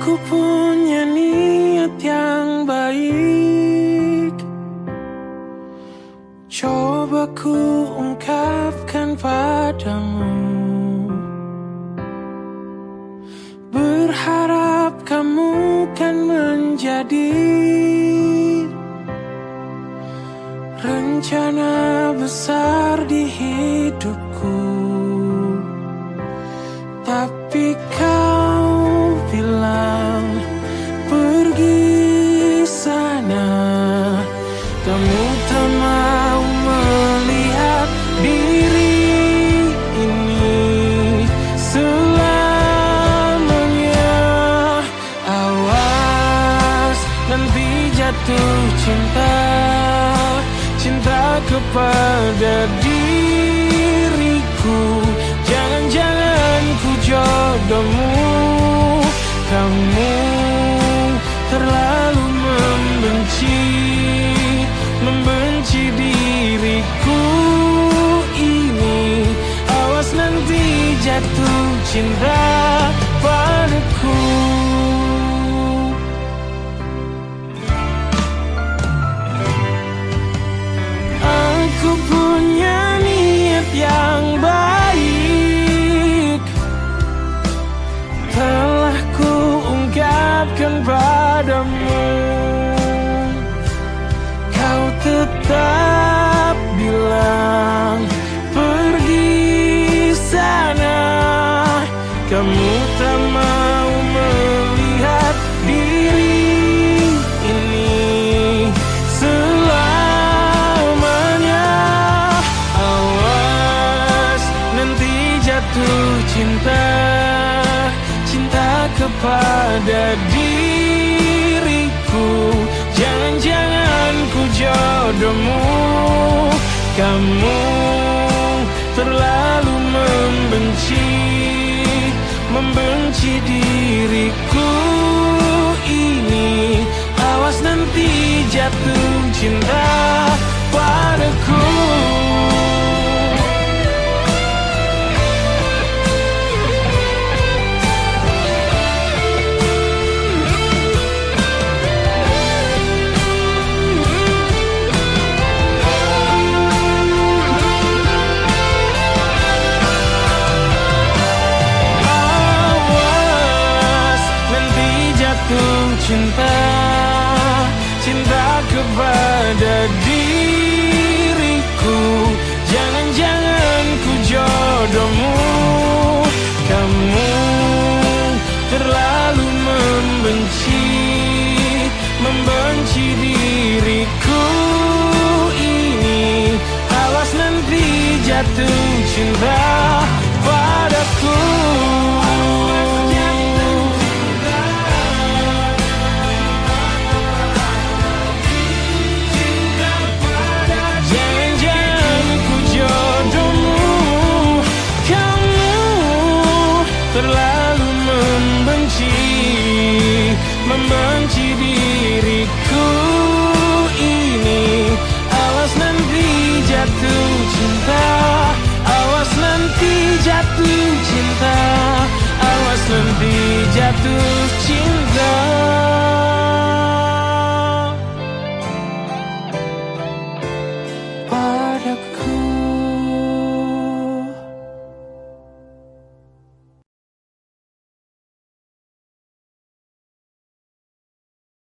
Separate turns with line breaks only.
Aku punya niat yang baik, coba ku ungkapkan padamu. Berharap kamu kan menjadi rencana besar di hidupku. Tapi kau bilang pergi sana, kamu tak mau melihat diri ini selamanya. Awas nanti jatuh cinta, cinta kepada diriku. Jangan-jangan ku jodohmu. Kamu terlalu membenci diriku ini. Awas nanti jatuh cinta padaku. Aku punya niat yang baik, telah ku ungkapkan padamu. Kau tetap bilang pergi sana, kamu tak mau melihat diri ini selamanya. Awas nanti jatuh cinta, cinta kepada diriku. Jangan-jangan ku jodohmu. Kamu terlalu membenci diriku ini. Awas nanti jatuh cinta padaku. Cinta, cinta kepada diriku. Jangan-jangan ku jodohmu. Kamu terlalu membenci diriku ini. Awas nanti jatuh cinta padaku. Terlalu membenci diriku ini. Awas nanti jatuh cinta, awas nanti jatuh cinta, awas nanti jatuh cinta padaku.